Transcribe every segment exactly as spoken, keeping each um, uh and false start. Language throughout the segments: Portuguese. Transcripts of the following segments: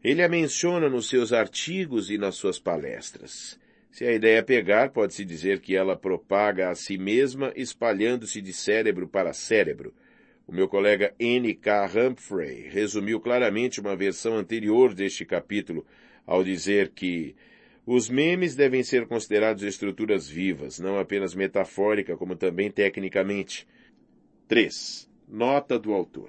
Ele a menciona nos seus artigos e nas suas palestras. Se a ideia pegar, pode-se dizer que ela propaga a si mesma, espalhando-se de cérebro para cérebro. O meu colega N K Humphrey resumiu claramente uma versão anterior deste capítulo ao dizer que os memes devem ser considerados estruturas vivas, não apenas metafórica, como também tecnicamente. três. Nota do autor.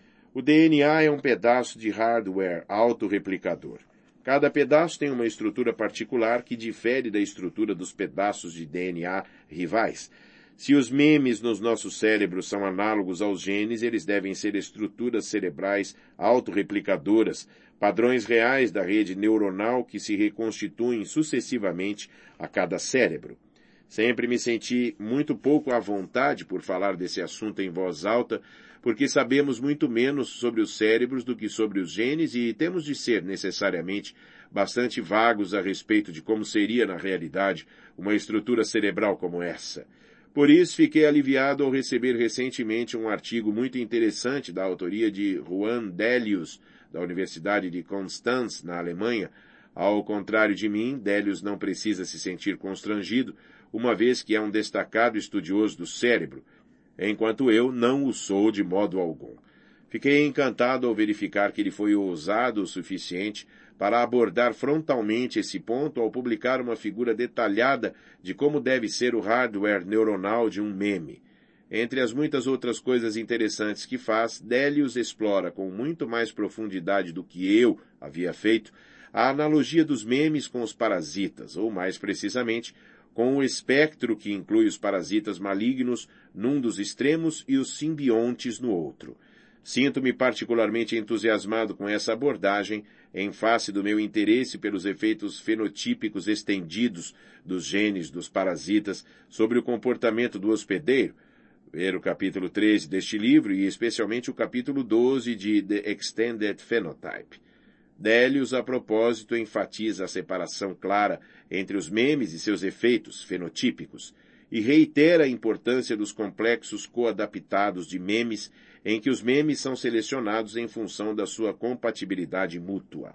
O D N A é um pedaço de hardware autorreplicador. Cada pedaço tem uma estrutura particular que difere da estrutura dos pedaços de D N A rivais. Se os memes nos nossos cérebros são análogos aos genes, eles devem ser estruturas cerebrais autorreplicadoras, padrões reais da rede neuronal que se reconstituem sucessivamente a cada cérebro. Sempre me senti muito pouco à vontade por falar desse assunto em voz alta, porque sabemos muito menos sobre os cérebros do que sobre os genes e temos de ser, necessariamente, bastante vagos a respeito de como seria, na realidade, uma estrutura cerebral como essa. Por isso, fiquei aliviado ao receber recentemente um artigo muito interessante da autoria de Juan Delius, da Universidade de Konstanz, na Alemanha. Ao contrário de mim, Delius não precisa se sentir constrangido, uma vez que é um destacado estudioso do cérebro, enquanto eu não o sou de modo algum. Fiquei encantado ao verificar que ele foi ousado o suficiente para abordar frontalmente esse ponto ao publicar uma figura detalhada de como deve ser o hardware neuronal de um meme. Entre as muitas outras coisas interessantes que faz, Delius explora com muito mais profundidade do que eu havia feito a analogia dos memes com os parasitas, ou mais precisamente, com o espectro que inclui os parasitas malignos num dos extremos e os simbiontes no outro. Sinto-me particularmente entusiasmado com essa abordagem em face do meu interesse pelos efeitos fenotípicos estendidos dos genes dos parasitas sobre o comportamento do hospedeiro, ver o capítulo treze deste livro e especialmente o capítulo doze de The Extended Phenotype. Delius, a propósito, enfatiza a separação clara entre os memes e seus efeitos fenotípicos e reitera a importância dos complexos coadaptados de memes em que os memes são selecionados em função da sua compatibilidade mútua.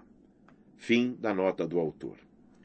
Fim da nota do autor.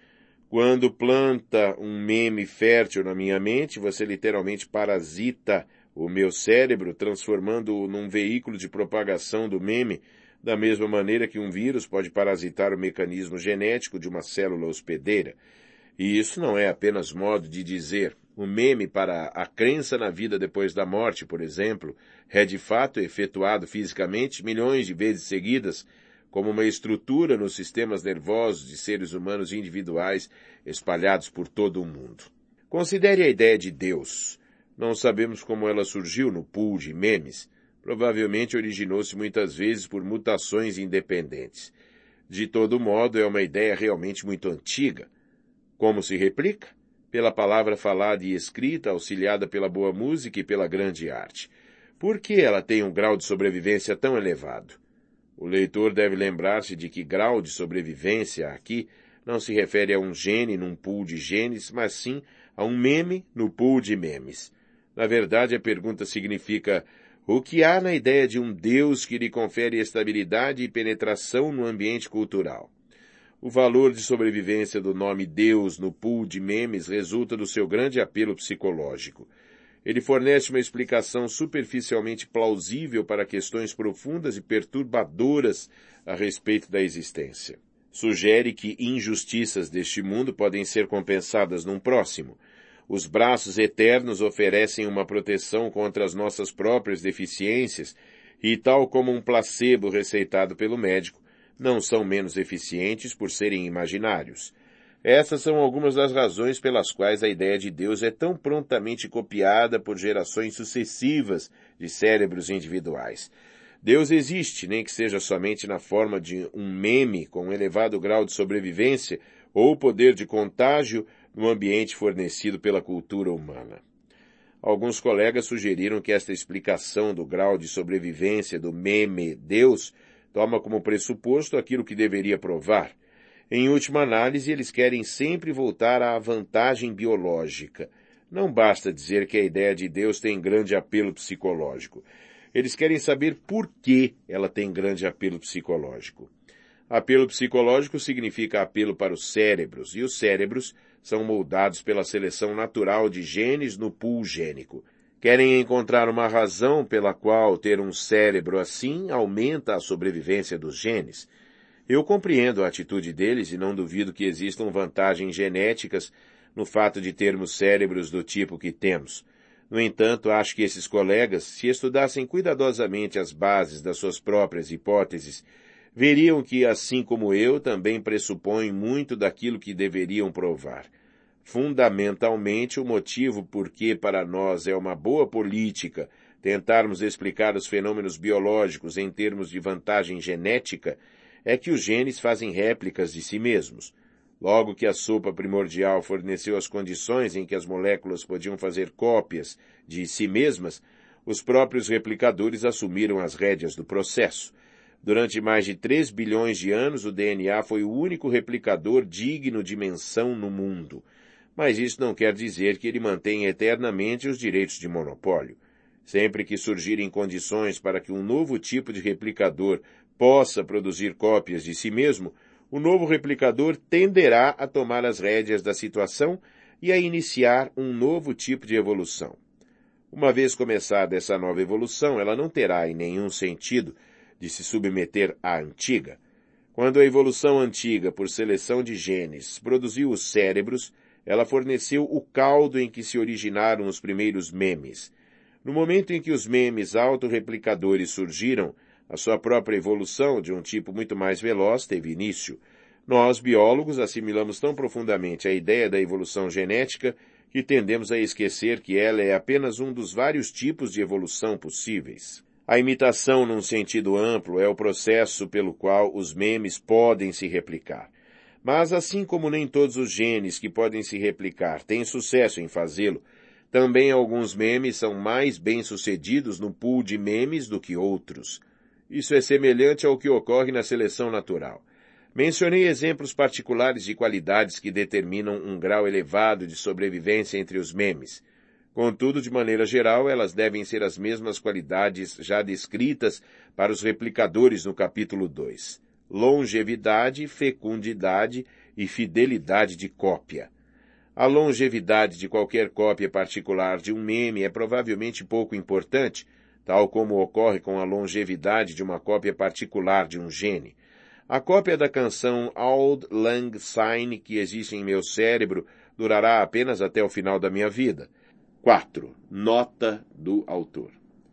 Quando planta um meme fértil na minha mente, você literalmente parasita o meu cérebro, transformando-o num veículo de propagação do meme, da mesma maneira que um vírus pode parasitar o mecanismo genético de uma célula hospedeira. E isso não é apenas modo de dizer. O meme para a crença na vida depois da morte, por exemplo, é de fato efetuado fisicamente milhões de vezes seguidas, como uma estrutura nos sistemas nervosos de seres humanos individuais espalhados por todo o mundo. Considere a ideia de Deus. Não sabemos como ela surgiu no pool de memes. Provavelmente originou-se muitas vezes por mutações independentes. De todo modo, é uma ideia realmente muito antiga. Como se replica? Pela palavra falada e escrita, auxiliada pela boa música e pela grande arte. Por que ela tem um grau de sobrevivência tão elevado? O leitor deve lembrar-se de que grau de sobrevivência aqui não se refere a um gene num pool de genes, mas sim a um meme no pool de memes. Na verdade, a pergunta significa: o que há na ideia de um Deus que lhe confere estabilidade e penetração no ambiente cultural? O valor de sobrevivência do nome Deus no pool de memes resulta do seu grande apelo psicológico. Ele fornece uma explicação superficialmente plausível para questões profundas e perturbadoras a respeito da existência. Sugere que injustiças deste mundo podem ser compensadas num próximo. Os braços eternos oferecem uma proteção contra as nossas próprias deficiências e, tal como um placebo receitado pelo médico, não são menos eficientes por serem imaginários. Essas são algumas das razões pelas quais a ideia de Deus é tão prontamente copiada por gerações sucessivas de cérebros individuais. Deus existe, nem que seja somente na forma de um meme com um elevado grau de sobrevivência ou poder de contágio no ambiente fornecido pela cultura humana. Alguns colegas sugeriram que esta explicação do grau de sobrevivência do meme Deus toma como pressuposto aquilo que deveria provar. Em última análise, eles querem sempre voltar à vantagem biológica. Não basta dizer que a ideia de Deus tem grande apelo psicológico. Eles querem saber por que ela tem grande apelo psicológico. Apelo psicológico significa apelo para os cérebros, e os cérebros são moldados pela seleção natural de genes no pool gênico. Querem encontrar uma razão pela qual ter um cérebro assim aumenta a sobrevivência dos genes. Eu compreendo a atitude deles e não duvido que existam vantagens genéticas no fato de termos cérebros do tipo que temos. No entanto, acho que esses colegas, se estudassem cuidadosamente as bases das suas próprias hipóteses, veriam que, assim como eu, também pressupõem muito daquilo que deveriam provar. Fundamentalmente, o motivo por que para nós é uma boa política tentarmos explicar os fenômenos biológicos em termos de vantagem genética é que os genes fazem réplicas de si mesmos. Logo que a sopa primordial forneceu as condições em que as moléculas podiam fazer cópias de si mesmas, os próprios replicadores assumiram as rédeas do processo. Durante mais de três bilhões de anos, o D N A foi o único replicador digno de menção no mundo. Mas isso não quer dizer que ele mantenha eternamente os direitos de monopólio. Sempre que surgirem condições para que um novo tipo de replicador possa produzir cópias de si mesmo, o novo replicador tenderá a tomar as rédeas da situação e a iniciar um novo tipo de evolução. Uma vez começada essa nova evolução, ela não terá em nenhum sentido de se submeter à antiga. Quando a evolução antiga, por seleção de genes, produziu os cérebros, ela forneceu o caldo em que se originaram os primeiros memes. No momento em que os memes autorreplicadores surgiram, a sua própria evolução, de um tipo muito mais veloz, teve início. Nós, biólogos, assimilamos tão profundamente a ideia da evolução genética que tendemos a esquecer que ela é apenas um dos vários tipos de evolução possíveis. A imitação, num sentido amplo, é o processo pelo qual os memes podem se replicar. Mas, assim como nem todos os genes que podem se replicar têm sucesso em fazê-lo, também alguns memes são mais bem-sucedidos no pool de memes do que outros. Isso é semelhante ao que ocorre na seleção natural. Mencionei exemplos particulares de qualidades que determinam um grau elevado de sobrevivência entre os memes. Contudo, de maneira geral, elas devem ser as mesmas qualidades já descritas para os replicadores no capítulo dois. Longevidade, fecundidade e fidelidade de cópia. A longevidade de qualquer cópia particular de um meme é provavelmente pouco importante, tal como ocorre com a longevidade de uma cópia particular de um gene. A cópia da canção Auld Lang Syne que existe em meu cérebro durará apenas até o final da minha vida. quatro. Nota do autor.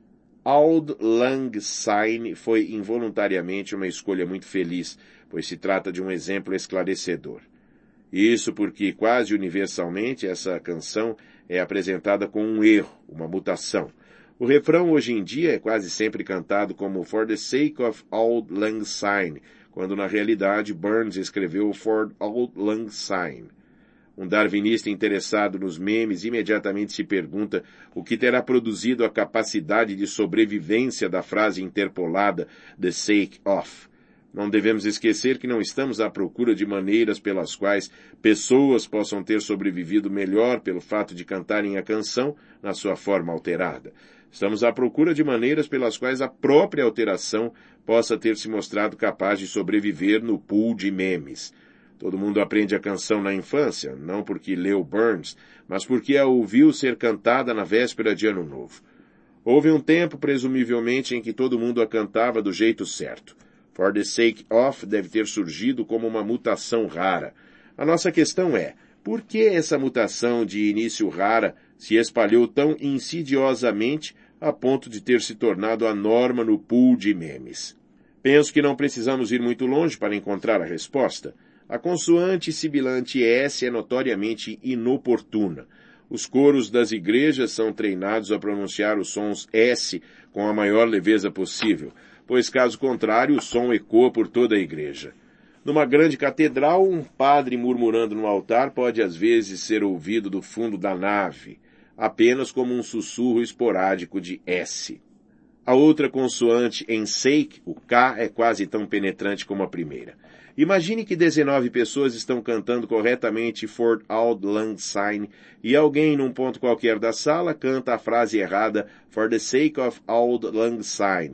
Auld Lang Syne foi involuntariamente uma escolha muito feliz, pois se trata de um exemplo esclarecedor. Isso porque, quase universalmente, essa canção é apresentada com um erro, uma mutação. O refrão hoje em dia é quase sempre cantado como For the Sake of Auld Lang Syne, quando na realidade Burns escreveu For Auld Lang Syne. Um darwinista interessado nos memes imediatamente se pergunta o que terá produzido a capacidade de sobrevivência da frase interpolada The sake of. Não devemos esquecer que não estamos à procura de maneiras pelas quais pessoas possam ter sobrevivido melhor pelo fato de cantarem a canção na sua forma alterada. Estamos à procura de maneiras pelas quais a própria alteração possa ter se mostrado capaz de sobreviver no pool de memes. Todo mundo aprende a canção na infância, não porque leu Burns, mas porque a ouviu ser cantada na véspera de Ano Novo. Houve um tempo, presumivelmente, em que todo mundo a cantava do jeito certo. For the Sake of deve ter surgido como uma mutação rara. A nossa questão é, por que essa mutação de início rara se espalhou tão insidiosamente a ponto de ter se tornado a norma no pool de memes? Penso que não precisamos ir muito longe para encontrar a resposta. A consoante sibilante S é notoriamente inoportuna. Os coros das igrejas são treinados a pronunciar os sons S com a maior leveza possível, pois caso contrário o som ecoa por toda a igreja. Numa grande catedral, um padre murmurando no altar pode às vezes ser ouvido do fundo da nave, apenas como um sussurro esporádico de S. A outra consoante em sake, o K, é quase tão penetrante como a primeira. Imagine que dezenove pessoas estão cantando corretamente For Auld Lang Syne e alguém num ponto qualquer da sala canta a frase errada For the Sake of Auld Lang Syne.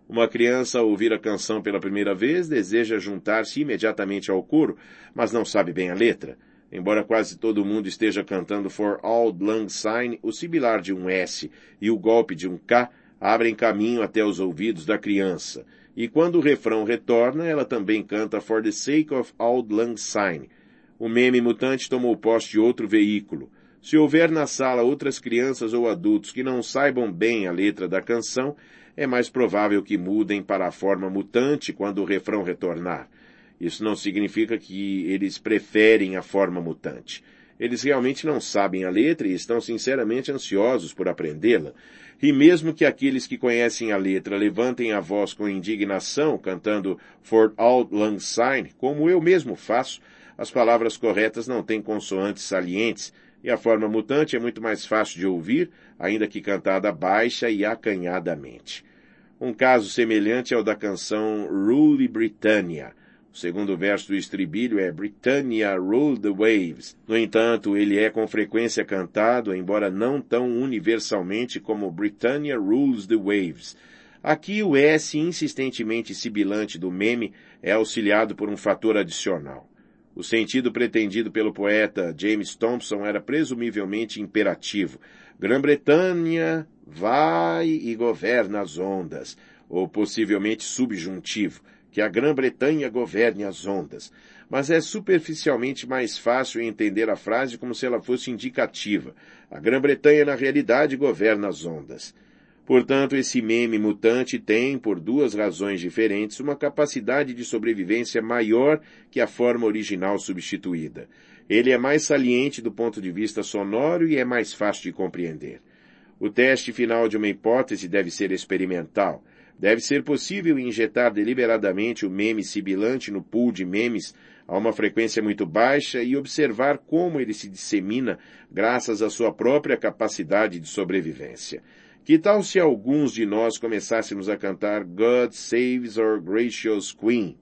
Uma criança, ao ouvir a canção pela primeira vez, deseja juntar-se imediatamente ao coro, mas não sabe bem a letra. Embora quase todo mundo esteja cantando For Auld Lang Syne, o sibilar de um S e o golpe de um K abrem caminho até os ouvidos da criança. E quando o refrão retorna, ela também canta For the Sake of Auld Lang Syne. O meme mutante tomou posse de outro veículo. Se houver na sala outras crianças ou adultos que não saibam bem a letra da canção, é mais provável que mudem para a forma mutante quando o refrão retornar. Isso não significa que eles preferem a forma mutante. Eles realmente não sabem a letra e estão sinceramente ansiosos por aprendê-la. E mesmo que aqueles que conhecem a letra levantem a voz com indignação, cantando For Auld Lang Syne, como eu mesmo faço, as palavras corretas não têm consoantes salientes, e a forma mutante é muito mais fácil de ouvir, ainda que cantada baixa e acanhadamente. Um caso semelhante é o da canção Rule Britannia. O segundo verso do estribilho é Britannia Rule the Waves. No entanto, ele é com frequência cantado, embora não tão universalmente como Britannia Rules the Waves. Aqui o S insistentemente sibilante do meme é auxiliado por um fator adicional. O sentido pretendido pelo poeta James Thompson era presumivelmente imperativo. Grã-Bretanha vai e governa as ondas, ou possivelmente subjuntivo, que a Grã-Bretanha governe as ondas. Mas é superficialmente mais fácil entender a frase como se ela fosse indicativa. A Grã-Bretanha, na realidade, governa as ondas. Portanto, esse meme mutante tem, por duas razões diferentes, uma capacidade de sobrevivência maior que a forma original substituída. Ele é mais saliente do ponto de vista sonoro e é mais fácil de compreender. O teste final de uma hipótese deve ser experimental. Deve ser possível injetar deliberadamente o meme sibilante no pool de memes a uma frequência muito baixa e observar como ele se dissemina graças à sua própria capacidade de sobrevivência. Que tal se alguns de nós começássemos a cantar God Saves Our Gracious Queen?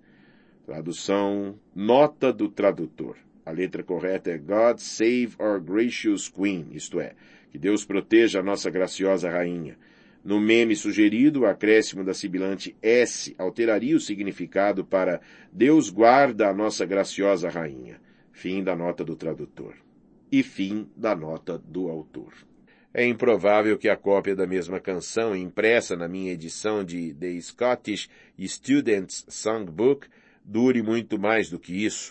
Tradução, nota do tradutor. A letra correta é God Save Our Gracious Queen, isto é, que Deus proteja a nossa graciosa rainha. No meme sugerido, o acréscimo da sibilante S alteraria o significado para Deus guarda a nossa graciosa rainha. Fim da nota do tradutor. E fim da nota do autor. É improvável que a cópia da mesma canção, impressa na minha edição de The Scottish Students' Songbook, dure muito mais do que isso.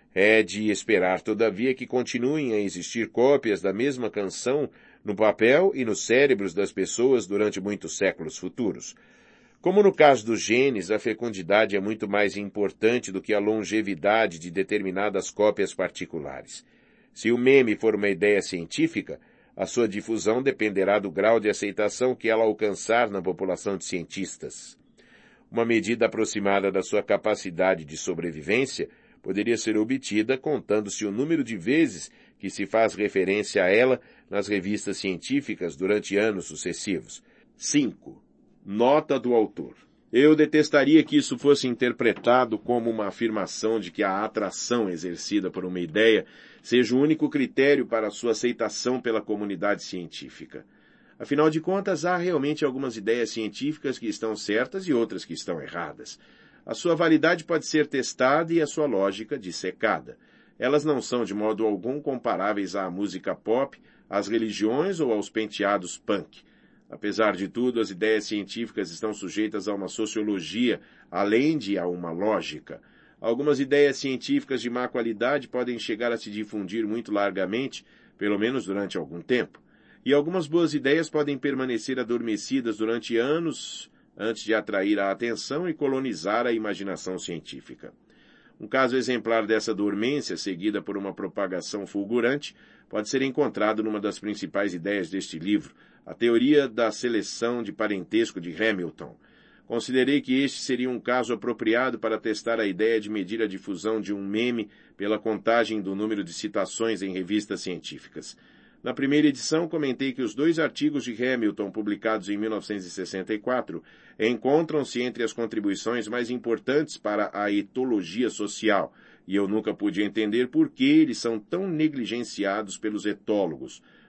É de esperar, todavia, que continuem a existir cópias da mesma canção no papel e nos cérebros das pessoas durante muitos séculos futuros. Como no caso dos genes, a fecundidade é muito mais importante do que a longevidade de determinadas cópias particulares. Se o meme for uma ideia científica, a sua difusão dependerá do grau de aceitação que ela alcançar na população de cientistas. Uma medida aproximada da sua capacidade de sobrevivência poderia ser obtida contando-se o número de vezes que se faz referência a ela nas revistas científicas durante anos sucessivos. cinco. Nota do autor. Eu detestaria que isso fosse interpretado como uma afirmação de que a atração exercida por uma ideia seja o único critério para a sua aceitação pela comunidade científica. Afinal de contas, há realmente algumas ideias científicas que estão certas e outras que estão erradas. A sua validade pode ser testada e a sua lógica dissecada. Elas não são de modo algum comparáveis à música pop, às religiões ou aos penteados punk. Apesar de tudo, as ideias científicas estão sujeitas a uma sociologia, além de a uma lógica. Algumas ideias científicas de má qualidade podem chegar a se difundir muito largamente, pelo menos durante algum tempo. E algumas boas ideias podem permanecer adormecidas durante anos antes de atrair a atenção e colonizar a imaginação científica. Um caso exemplar dessa dormência, seguida por uma propagação fulgurante, pode ser encontrado numa das principais ideias deste livro, a teoria da seleção de parentesco de Hamilton. Considerei que este seria um caso apropriado para testar a ideia de medir a difusão de um meme pela contagem do número de citações em revistas científicas. Na primeira edição, comentei que os dois artigos de Hamilton, publicados em mil novecentos e sessenta e quatro, encontram-se entre as contribuições mais importantes para a etologia social, e eu nunca pude entender por que eles são tão negligenciados pelos etólogos.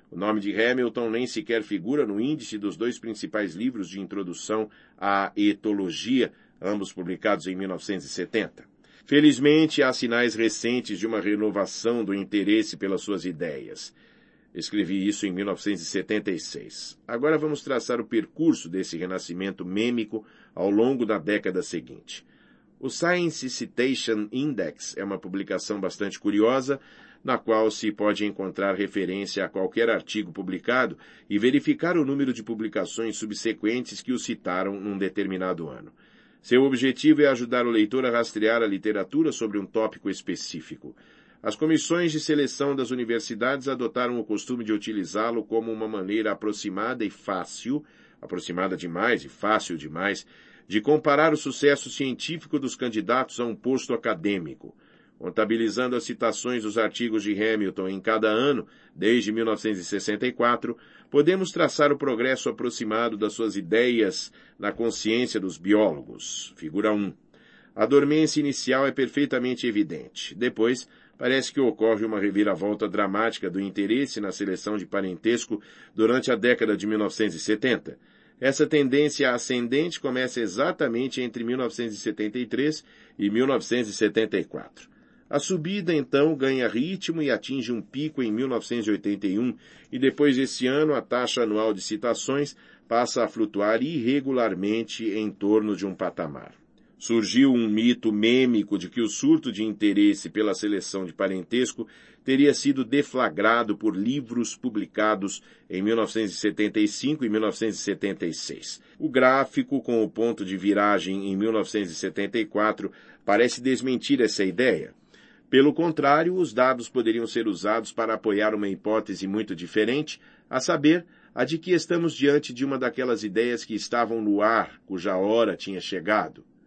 O nome de Hamilton nem sequer figura no índice dos dois principais livros de introdução à etologia, ambos publicados em mil novecentos e setenta. Felizmente, há sinais recentes de uma renovação do interesse pelas suas ideias. Escrevi isso em mil novecentos e setenta e seis. Agora vamos traçar o percurso desse renascimento mêmico ao longo da década seguinte. O Science Citation Index é uma publicação bastante curiosa, na qual se pode encontrar referência a qualquer artigo publicado e verificar o número de publicações subsequentes que o citaram num determinado ano. Seu objetivo é ajudar o leitor a rastrear a literatura sobre um tópico específico. As comissões de seleção das universidades adotaram o costume de utilizá-lo como uma maneira aproximada e fácil, aproximada demais e fácil demais, de comparar o sucesso científico dos candidatos a um posto acadêmico. Contabilizando as citações dos artigos de Hamilton em cada ano, desde mil novecentos e sessenta e quatro, podemos traçar o progresso aproximado das suas ideias na consciência dos biólogos. Figura um. A dormência inicial é perfeitamente evidente. Depois, parece que ocorre uma reviravolta dramática do interesse na seleção de parentesco durante a década de mil novecentos e setenta. Essa tendência ascendente começa exatamente entre mil novecentos e setenta e três e mil novecentos e setenta e quatro. A subida, então, ganha ritmo e atinge um pico em mil novecentos e oitenta e um, e depois desse ano a taxa anual de citações passa a flutuar irregularmente em torno de um patamar. Surgiu um mito mêmico de que o surto de interesse pela seleção de parentesco teria sido deflagrado por livros publicados em mil novecentos e setenta e cinco e mil novecentos e setenta e seis. O gráfico, com o ponto de viragem em mil novecentos e setenta e quatro, parece desmentir essa ideia. Pelo contrário, os dados poderiam ser usados para apoiar uma hipótese muito diferente, a saber, a de que estamos diante de uma daquelas ideias que estavam no ar, cuja hora tinha chegado.